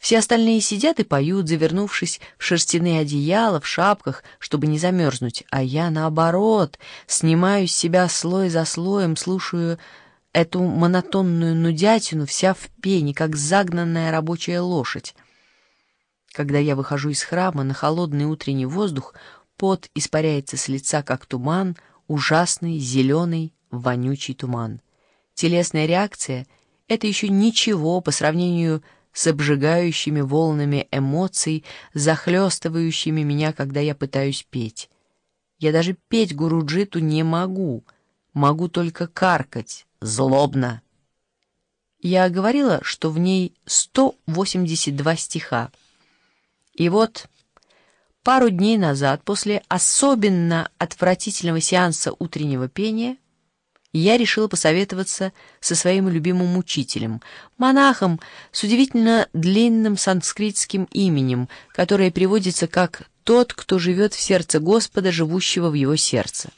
Все остальные сидят и поют, завернувшись в шерстяные одеяла, в шапках, чтобы не замерзнуть, а я, наоборот, снимаю с себя слой за слоем, слушаю эту монотонную нудятину, вся в пене, как загнанная рабочая лошадь. Когда я выхожу из храма на холодный утренний воздух, пот испаряется с лица, как туман, ужасный, зеленый, вонючий туман. Телесная реакция — это еще ничего по сравнению с обжигающими волнами эмоций, захлестывающими меня, когда я пытаюсь петь. Я даже петь гуруджиту не могу, могу только каркать, злобно. Я говорила, что в ней 182 стиха. И вот пару дней назад, после особенно отвратительного сеанса утреннего пения, я решила посоветоваться со своим любимым учителем, монахом с удивительно длинным санскритским именем, которое переводится как «тот, кто живет в сердце Господа, живущего в его сердце».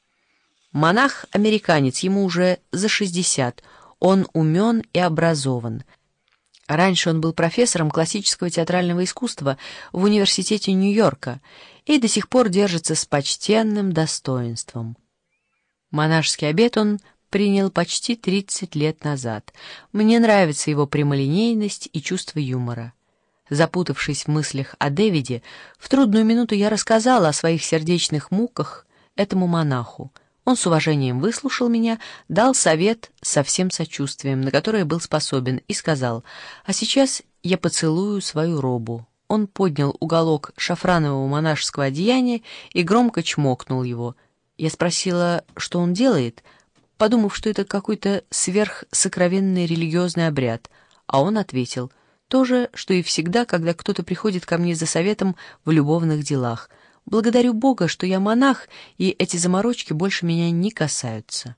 Монах-американец, ему уже за 60, он умен и образован. Раньше он был профессором классического театрального искусства в университете Нью-Йорка и до сих пор держится с почтенным достоинством. Монашеский обет он принял почти 30 лет назад. Мне нравится его прямолинейность и чувство юмора. Запутавшись в мыслях о Дэвиде, в трудную минуту я рассказала о своих сердечных муках этому монаху. Он с уважением выслушал меня, дал совет со всем сочувствием, на которое был способен, и сказал: «А сейчас я поцелую свою робу». Он поднял уголок шафранового монашеского одеяния и громко чмокнул его. Я спросила, что он делает, подумав, что это какой-то сверхсокровенный религиозный обряд, а он ответил: то же, что и всегда, когда кто-то приходит ко мне за советом в любовных делах. Благодарю Бога, что я монах, и эти заморочки больше меня не касаются.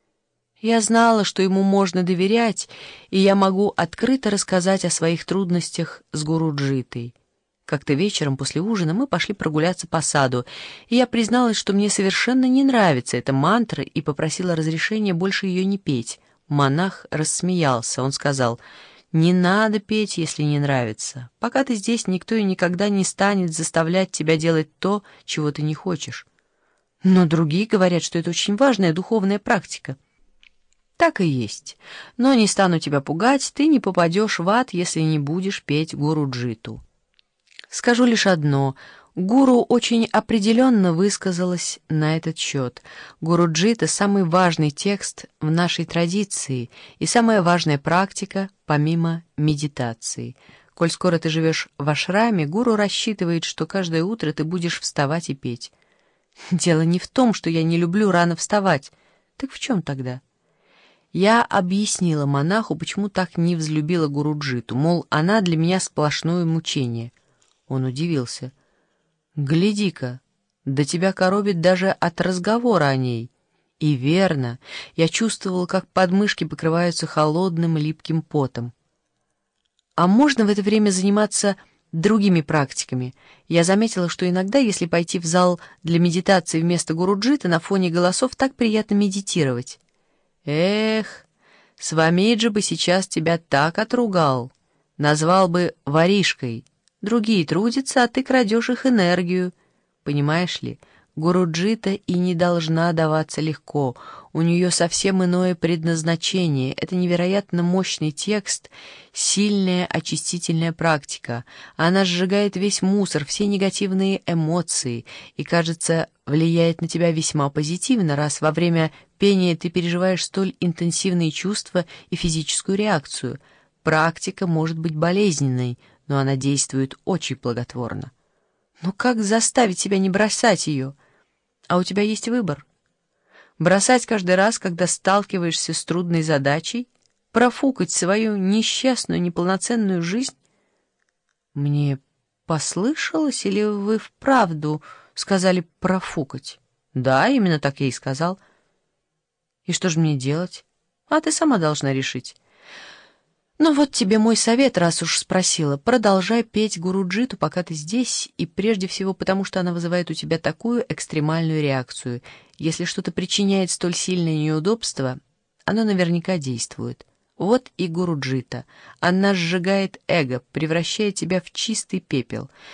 Я знала, что ему можно доверять, и я могу открыто рассказать о своих трудностях с Гуруджитой. Как-то вечером после ужина мы пошли прогуляться по саду, и я призналась, что мне совершенно не нравится эта мантра, и попросила разрешения больше ее не петь. Монах рассмеялся. Он сказал: «Не надо петь, если не нравится. Пока ты здесь, никто и никогда не станет заставлять тебя делать то, чего ты не хочешь. Но другие говорят, что это очень важная духовная практика». Так и есть. Но не стану тебя пугать, ты не попадешь в ад, если не будешь петь Гуруджиту. Скажу лишь одно. Гуру очень определенно высказалась на этот счет. Гуруджита — самый важный текст в нашей традиции и самая важная практика помимо медитации. Коль скоро ты живешь в ашраме, гуру рассчитывает, что каждое утро ты будешь вставать и петь. Дело не в том, что я не люблю рано вставать. Так в чем тогда? Я объяснила монаху, почему так не взлюбила Гуруджиту, мол, она для меня сплошное мучение. Он удивился. «Гляди-ка, да тебя коробит даже от разговора о ней». И верно, я чувствовала, как подмышки покрываются холодным липким потом. А можно в это время заниматься другими практиками? Я заметила, что иногда, если пойти в зал для медитации вместо Гуруджита, на фоне голосов так приятно медитировать. Эх, Свамиджи бы сейчас тебя так отругал, назвал бы воришкой. Другие трудятся, а ты крадешь их энергию. Понимаешь ли, Гуруджита и не должна даваться легко. У нее совсем иное предназначение. Это невероятно мощный текст, сильная очистительная практика. Она сжигает весь мусор, все негативные эмоции и, кажется, влияет на тебя весьма позитивно, раз во время пения ты переживаешь столь интенсивные чувства и физическую реакцию. Практика может быть болезненной, но она действует очень благотворно. Но как заставить себя не бросать ее? А у тебя есть выбор. Бросать каждый раз, когда сталкиваешься с трудной задачей? Профукать свою несчастную, неполноценную жизнь? Мне послышалось, или вы вправду сказали профукать? Да, именно так я и сказал. И что же мне делать? А ты сама должна решить. Ну вот тебе мой совет, раз уж спросила. Продолжай петь Гуруджиту, пока ты здесь, и прежде всего потому, что она вызывает у тебя такую экстремальную реакцию. Если что-то причиняет столь сильное неудобство, оно наверняка действует. Вот и Гуру Джита. Она сжигает эго, превращая тебя в чистый пепел.